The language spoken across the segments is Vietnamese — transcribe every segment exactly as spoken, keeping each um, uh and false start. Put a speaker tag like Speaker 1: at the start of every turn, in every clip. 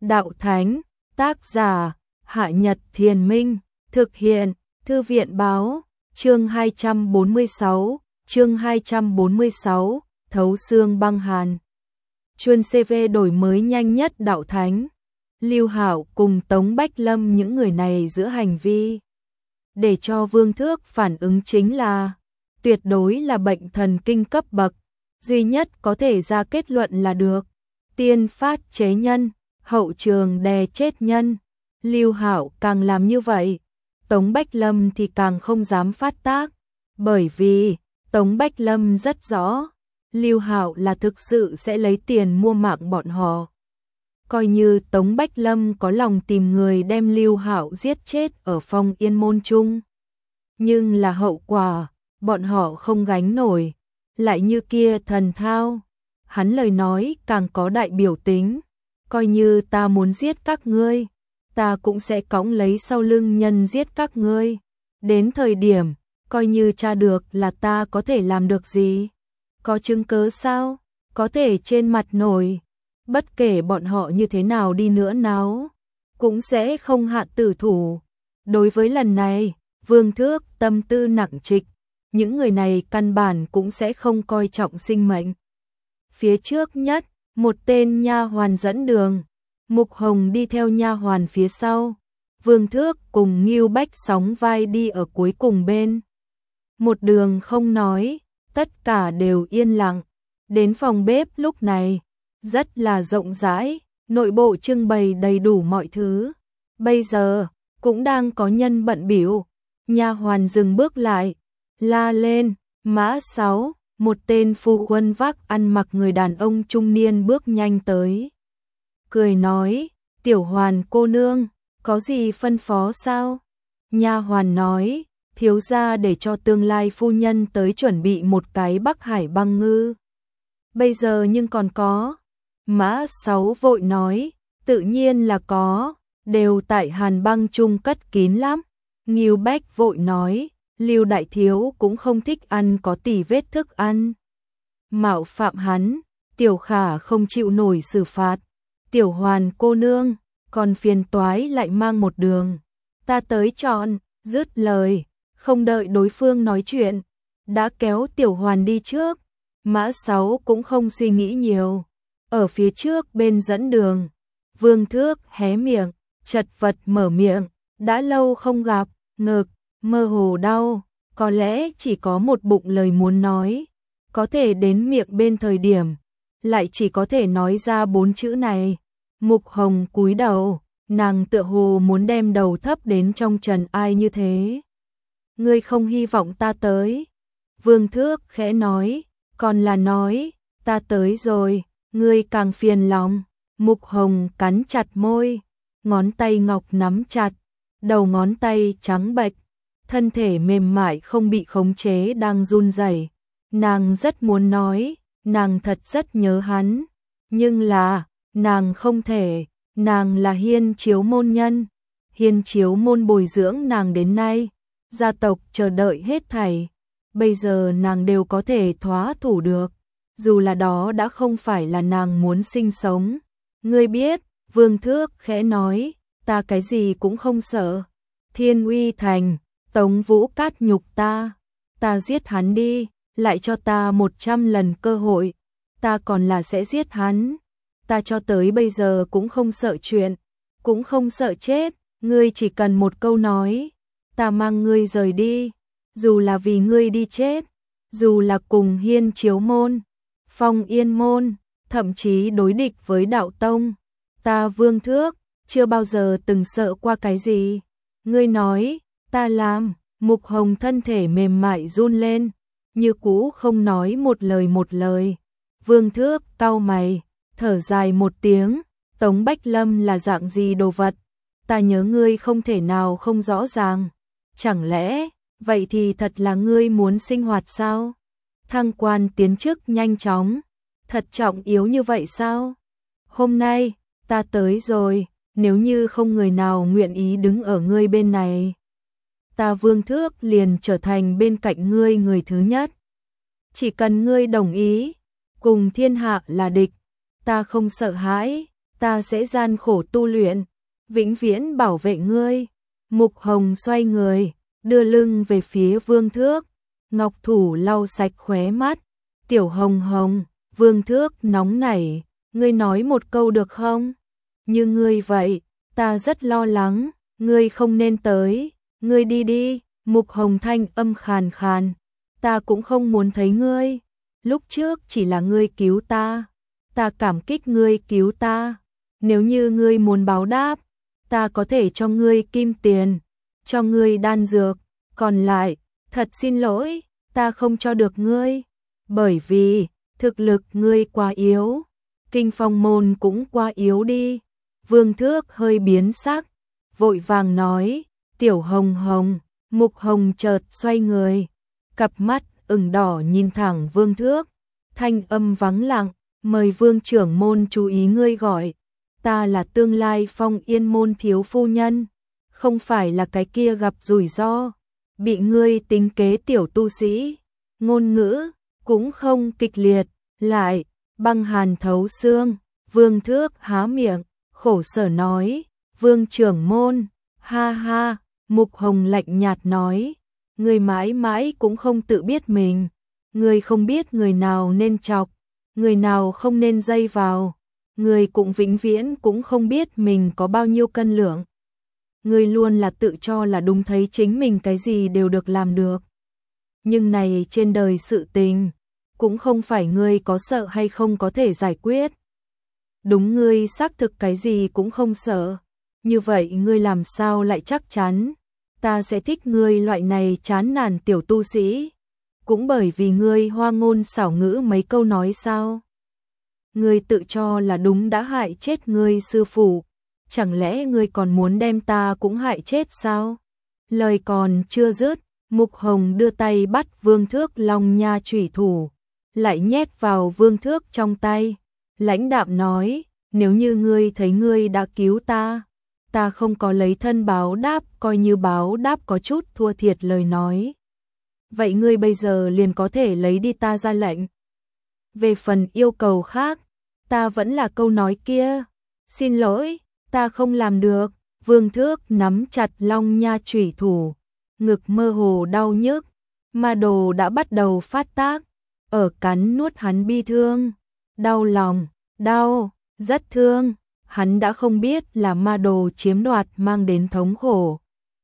Speaker 1: Đạo Thánh, tác giả, Hạ Nhật Thiền Minh, thực hiện, Thư viện Báo, chương hai trăm bốn mươi sáu, chương hai trăm bốn mươi sáu, thấu xương băng hàn. Chuyên xê vê đổi mới nhanh nhất Đạo Thánh, Lưu Hạo cùng Tống Bách Lâm, những người này giữa hành vi để cho Vương Thước phản ứng chính là tuyệt đối là bệnh thần kinh cấp bậc, duy nhất có thể ra kết luận là được. Tiên phát chế nhân, hậu trường đè chết nhân. Lưu Hạo càng làm như vậy, Tống Bách Lâm thì càng không dám phát tác, bởi vì Tống Bách Lâm rất rõ, Lưu Hạo là thực sự sẽ lấy tiền mua mạng bọn họ. Coi như Tống Bách Lâm có lòng tìm người đem Lưu Hạo giết chết ở Phong Yên môn chung, nhưng là hậu quả bọn họ không gánh nổi. Lại như kia thần thao, hắn lời nói càng có đại biểu tính, coi như ta muốn giết các ngươi, ta cũng sẽ cõng lấy sau lưng nhân giết các ngươi. Đến thời điểm, coi như tra được là ta có thể làm được gì? Có chứng cớ sao? Có thể trên mặt nổi. Bất kể bọn họ như thế nào đi nữa náo, cũng sẽ không hạ tử thủ. Đối với lần này, Vương Thước tâm tư nặng trịch, những người này căn bản cũng sẽ không coi trọng sinh mệnh. Phía trước nhất, một tên nha hoàn dẫn đường, Mục Hồng đi theo nha hoàn phía sau, Vương Thước cùng Ngưu Bách sóng vai đi ở cuối cùng bên. Một đường không nói, tất cả đều yên lặng. Đến phòng bếp lúc này, rất là rộng rãi, nội bộ trưng bày đầy đủ mọi thứ. Bây giờ, cũng đang có nhân bận bịu. Nha hoàn dừng bước lại, la lên, Mã Sáu, một tên phu quân vác ăn mặc người đàn ông trung niên bước nhanh tới. Cười nói, Tiểu Hoàn cô nương, có gì phân phó sao? Nha hoàn nói, thiếu gia để cho tương lai phu nhân tới chuẩn bị một cái Bắc Hải băng ngư. Bây giờ nhưng còn có. Mã Sáu vội nói, tự nhiên là có, đều tại Hàn băng chung cất kín lắm. Ngưu Bách vội nói, Lưu đại thiếu cũng không thích ăn có tỉ vết thức ăn. Mạo phạm hắn, Tiểu Khả không chịu nổi xử phạt. Tiểu Hoàn cô nương, còn phiền toái lại mang một đường. Ta tới chọn, dứt lời, không đợi đối phương nói chuyện, đã kéo Tiểu Hoàn đi trước. Mã Sáu cũng không suy nghĩ nhiều, ở phía trước bên dẫn đường. Vương Thước hé miệng, chật vật mở miệng, đã lâu không gặp, ngực mơ hồ đau, có lẽ chỉ có một bụng lời muốn nói, có thể đến miệng bên thời điểm, lại chỉ có thể nói ra bốn chữ này. Mục Hồng cúi đầu, nàng tựa hồ muốn đem đầu thấp đến trong trần ai như thế. Ngươi không hy vọng ta tới? Vương Thước khẽ nói, còn là nói, ta tới rồi, ngươi càng phiền lòng. Mục Hồng cắn chặt môi, ngón tay ngọc nắm chặt, đầu ngón tay trắng bệch, thân thể mềm mại không bị khống chế đang run rẩy. Nàng rất muốn nói, nàng thật rất nhớ hắn, nhưng là, nàng không thể, nàng là Hiên Chiếu môn nhân, Hiên Chiếu môn bồi dưỡng nàng đến nay, gia tộc chờ đợi hết thảy, bây giờ nàng đều có thể thoá thủ được, dù là đó đã không phải là nàng muốn sinh sống. Ngươi biết, Vương Thước khẽ nói, ta cái gì cũng không sợ. Thiên Uy Thành, Tống Vũ Cát nhục ta, ta giết hắn đi, lại cho ta một trăm lần cơ hội, ta còn là sẽ giết hắn. Ta cho tới bây giờ cũng không sợ chuyện, cũng không sợ chết, ngươi chỉ cần một câu nói, ta mang ngươi rời đi, dù là vì ngươi đi chết, dù là cùng Hiên Chiếu môn, Phong Yên môn, thậm chí đối địch với đạo tông, ta Vương Thước chưa bao giờ từng sợ qua cái gì. Ngươi nói, ta làm. Mục Hồng thân thể mềm mại run lên, như cũ không nói một lời một lời. Vương Thước cau mày, thở dài một tiếng, Tống Bách Lâm là dạng gì đồ vật, ta nhớ ngươi không thể nào không rõ ràng. Chẳng lẽ, vậy thì thật là ngươi muốn sinh hoạt sao? Thăng quan tiến chức nhanh chóng, thật trọng yếu như vậy sao? Hôm nay, ta tới rồi, nếu như không người nào nguyện ý đứng ở ngươi bên này, ta Vương Thước liền trở thành bên cạnh ngươi người thứ nhất. Chỉ cần ngươi đồng ý, cùng thiên hạ là địch, ta không sợ hãi, ta sẽ gian khổ tu luyện, vĩnh viễn bảo vệ ngươi. Mục Hồng xoay người, đưa lưng về phía Vương Thước, ngọc thủ lau sạch khóe mắt. Tiểu Hồng Hồng, Vương Thước nóng nảy, ngươi nói một câu được không? Như ngươi vậy, ta rất lo lắng, ngươi không nên tới, ngươi đi đi. Mục Hồng thanh âm khàn khàn, ta cũng không muốn thấy ngươi, lúc trước chỉ là ngươi cứu ta, ta cảm kích ngươi cứu ta, nếu như ngươi muốn báo đáp, ta có thể cho ngươi kim tiền, cho ngươi đan dược, còn lại, thật xin lỗi, ta không cho được ngươi, bởi vì, thực lực ngươi quá yếu, Kinh Phong môn cũng quá yếu đi. Vương Thước hơi biến sắc, vội vàng nói, Tiểu Hồng Hồng. Mục Hồng chợt xoay người, cặp mắt ửng đỏ nhìn thẳng Vương Thước, thanh âm vắng lặng, mời Vương trưởng môn chú ý ngươi gọi, ta là tương lai Phong Yên môn thiếu phu nhân, không phải là cái kia gặp rủi ro, bị ngươi tính kế tiểu tu sĩ. Ngôn ngữ cũng không kịch liệt, lại băng hàn thấu xương. Vương Thước há miệng, khổ sở nói, Vương trưởng môn, ha ha. Mục Hồng lạnh nhạt nói, người mãi mãi cũng không tự biết mình, người không biết người nào nên chọc, người nào không nên dây vào, người cũng vĩnh viễn cũng không biết mình có bao nhiêu cân lượng. Người luôn là tự cho là đúng, thấy chính mình cái gì đều được làm được. Nhưng này trên đời sự tình, cũng không phải ngươi có sợ hay không có thể giải quyết. Đúng, ngươi xác thực cái gì cũng không sợ, như vậy ngươi làm sao lại chắc chắn ta sẽ thích ngươi loại này chán nản tiểu tu sĩ? Cũng bởi vì ngươi hoa ngôn xảo ngữ mấy câu nói sao? Ngươi tự cho là đúng đã hại chết ngươi sư phụ, chẳng lẽ ngươi còn muốn đem ta cũng hại chết sao? Lời còn chưa dứt, Mục Hồng đưa tay bắt Vương Thước long nha chủy thủ, lại nhét vào Vương Thước trong tay, lãnh đạm nói, nếu như ngươi thấy ngươi đã cứu ta, ta không có lấy thân báo đáp, coi như báo đáp có chút thua thiệt lời nói. Vậy ngươi bây giờ liền có thể lấy đi ta ra lệnh. Về phần yêu cầu khác, ta vẫn là câu nói kia, xin lỗi, ta không làm được. Vương Thước nắm chặt long nha chủy thủ, ngực mơ hồ đau nhức, ma đồ đã bắt đầu phát tác, ở cắn nuốt hắn bi thương, đau lòng, đau, rất thương. Hắn đã không biết là ma đồ chiếm đoạt mang đến thống khổ,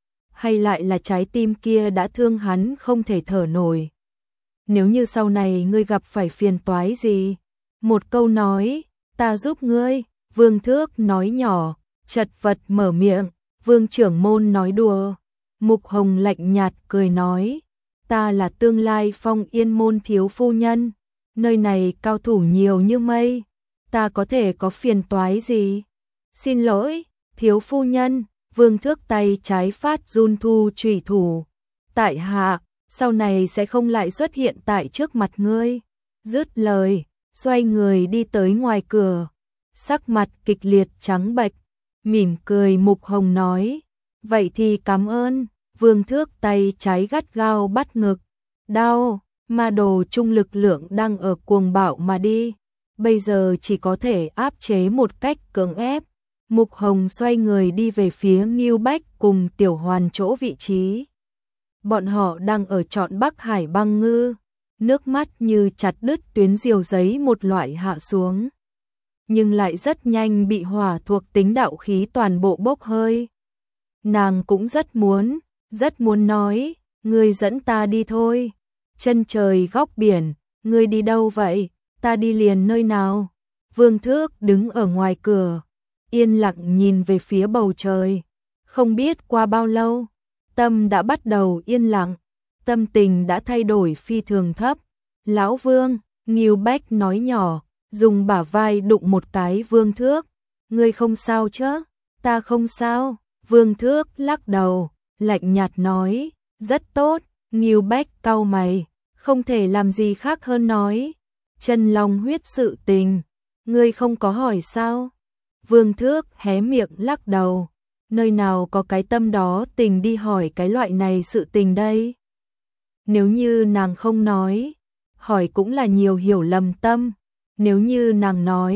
Speaker 1: hay lại là trái tim kia đã thương hắn không thể thở nổi. Nếu như sau này ngươi gặp phải phiền toái gì, một câu nói, ta giúp ngươi. Vương Thước nói nhỏ, chật vật mở miệng, Vương trưởng môn nói đùa. Mục Hồng lạnh nhạt cười nói, ta là tương lai Phong Yên môn thiếu phu nhân, nơi này cao thủ nhiều như mây, ta có thể có phiền toái gì? Xin lỗi, thiếu phu nhân. Vương Thước tay trái phát run thu chủy thủ, tại hạ sau này sẽ không lại xuất hiện tại trước mặt ngươi. Dứt lời, xoay người đi tới ngoài cửa, sắc mặt kịch liệt trắng bệch, mỉm cười. Mục Hồng nói, vậy thì cảm ơn. Vương Thước tay trái gắt gao bắt ngực, đau, ma đồ trung lực lượng đang ở cuồng bạo mà đi, bây giờ chỉ có thể áp chế một cách cưỡng ép. Mục Hồng xoay người đi về phía Ngưu Bách cùng Tiểu Hoàn chỗ vị trí. Bọn họ đang ở trọn Bắc Hải băng ngư, nước mắt như chặt đứt tuyến diều giấy một loại hạ xuống, nhưng lại rất nhanh bị hỏa thuộc tính đạo khí toàn bộ bốc hơi. Nàng cũng rất muốn, rất muốn nói, ngươi dẫn ta đi thôi. Chân trời góc biển, ngươi đi đâu vậy? Ta đi liền nơi nào? Vương Thước đứng ở ngoài cửa, yên lặng nhìn về phía bầu trời. Không biết qua bao lâu, tâm đã bắt đầu yên lặng, tâm tình đã thay đổi phi thường thấp. Lão Vương, Ngưu Bách nói nhỏ, dùng bả vai đụng một cái Vương Thước. Ngươi không sao chứ? Ta không sao. Vương Thước lắc đầu, lạnh nhạt nói, rất tốt. Ngưu Bách cau mày, không thể làm gì khác hơn nói, chân long huyết sự tình, ngươi không có hỏi sao? Vương Thước hé miệng lắc đầu, nơi nào có cái tâm đó tình đi hỏi cái loại này sự tình đây. Nếu như nàng không nói, hỏi cũng là nhiều hiểu lầm tâm, nếu như nàng nói,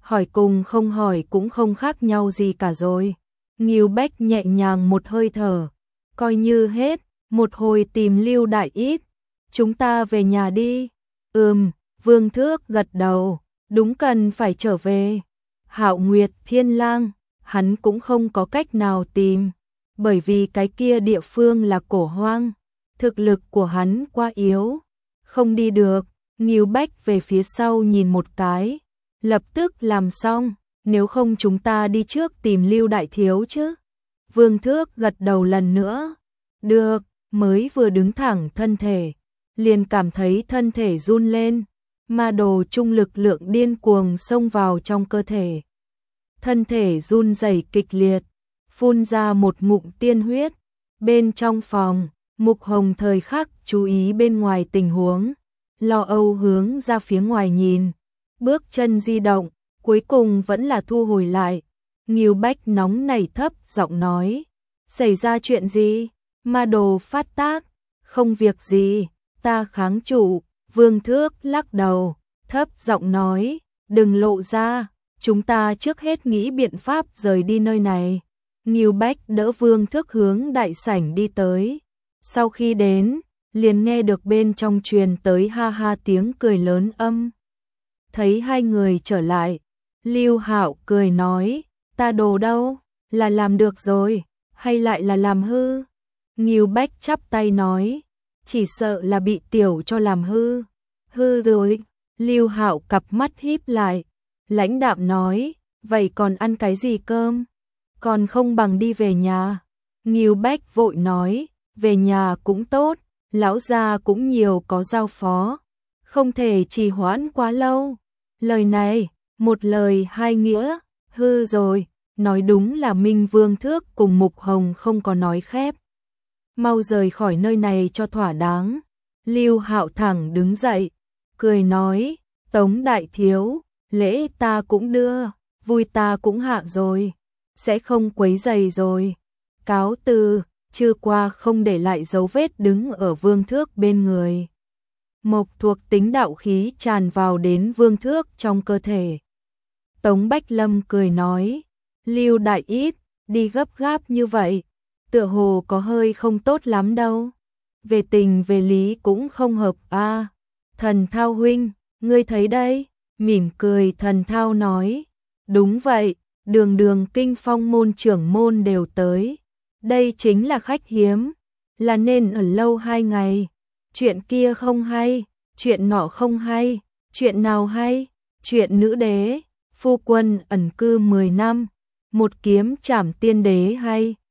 Speaker 1: hỏi cùng không hỏi cũng không khác nhau gì cả rồi. Ngưu Bách nhẹ nhàng một hơi thở, coi như hết, một hồi tìm Lưu Đại Ít, chúng ta về nhà đi. Ừm, Vương Thước gật đầu, đúng cần phải trở về. Hạo Nguyệt Thiên Lang, hắn cũng không có cách nào tìm, bởi vì cái kia địa phương là cổ hoang, thực lực của hắn quá yếu, không đi được. Ngưu Bách về phía sau nhìn một cái, lập tức làm xong, nếu không chúng ta đi trước tìm Lưu Đại Thiếu chứ. Vương Thước gật đầu lần nữa, được, mới vừa đứng thẳng thân thể, liền cảm thấy thân thể run lên, ma đồ trung lực lượng điên cuồng xông vào trong cơ thể. Thân thể run rẩy kịch liệt, phun ra một ngụm tiên huyết. Bên trong phòng, Mục Hồng thời khắc chú ý bên ngoài tình huống, lo âu hướng ra phía ngoài nhìn, bước chân di động, cuối cùng vẫn là thu hồi lại. Ngưu Bách nóng nảy thấp giọng nói, xảy ra chuyện gì? Ma đồ phát tác, không việc gì, ta kháng trụ. Vương Thước lắc đầu, thấp giọng nói, đừng lộ ra, chúng ta trước hết nghĩ biện pháp rời đi nơi này. Ngưu Bách đỡ Vương Thước hướng đại sảnh đi tới, sau khi đến, liền nghe được bên trong truyền tới ha ha tiếng cười lớn âm. Thấy hai người trở lại, Lưu Hạo cười nói, ta đồ đâu, là làm được rồi, hay lại là làm hư? Ngưu Bách chắp tay nói, chỉ sợ là bị tiểu cho làm hư. Hư rồi. Lưu Hạo cặp mắt híp lại, lãnh đạm nói, vậy còn ăn cái gì cơm? Còn không bằng đi về nhà. Ngưu Bách vội nói, về nhà cũng tốt, lão gia cũng nhiều có giao phó, không thể trì hoãn quá lâu. Lời này, một lời hai nghĩa, hư rồi, nói đúng là Minh Vương Thước cùng Mục Hồng không có nói khép. Mau rời khỏi nơi này cho thỏa đáng. Lưu Hạo thẳng đứng dậy, cười nói, Tống đại thiếu, lễ ta cũng đưa, vui ta cũng hạ rồi, sẽ không quấy rầy rồi. Cáo từ, chưa qua không để lại dấu vết đứng ở Vương Thước bên người. Mộc thuộc tính đạo khí tràn vào đến Vương Thước trong cơ thể. Tống Bách Lâm cười nói, Lưu Đại Ít, đi gấp gáp như vậy, tựa hồ có hơi không tốt lắm đâu. Về tình về lý cũng không hợp a. À, Thần Thao huynh, ngươi thấy đây? Mỉm cười Thần Thao nói, đúng vậy, đường đường kinh phong môn trưởng môn đều tới. Đây chính là khách hiếm, là nên ở lâu hai ngày. Chuyện kia không hay, chuyện nọ không hay, chuyện nào hay? Chuyện nữ đế, phu quân ẩn cư mười năm, một kiếm trảm tiên đế hay.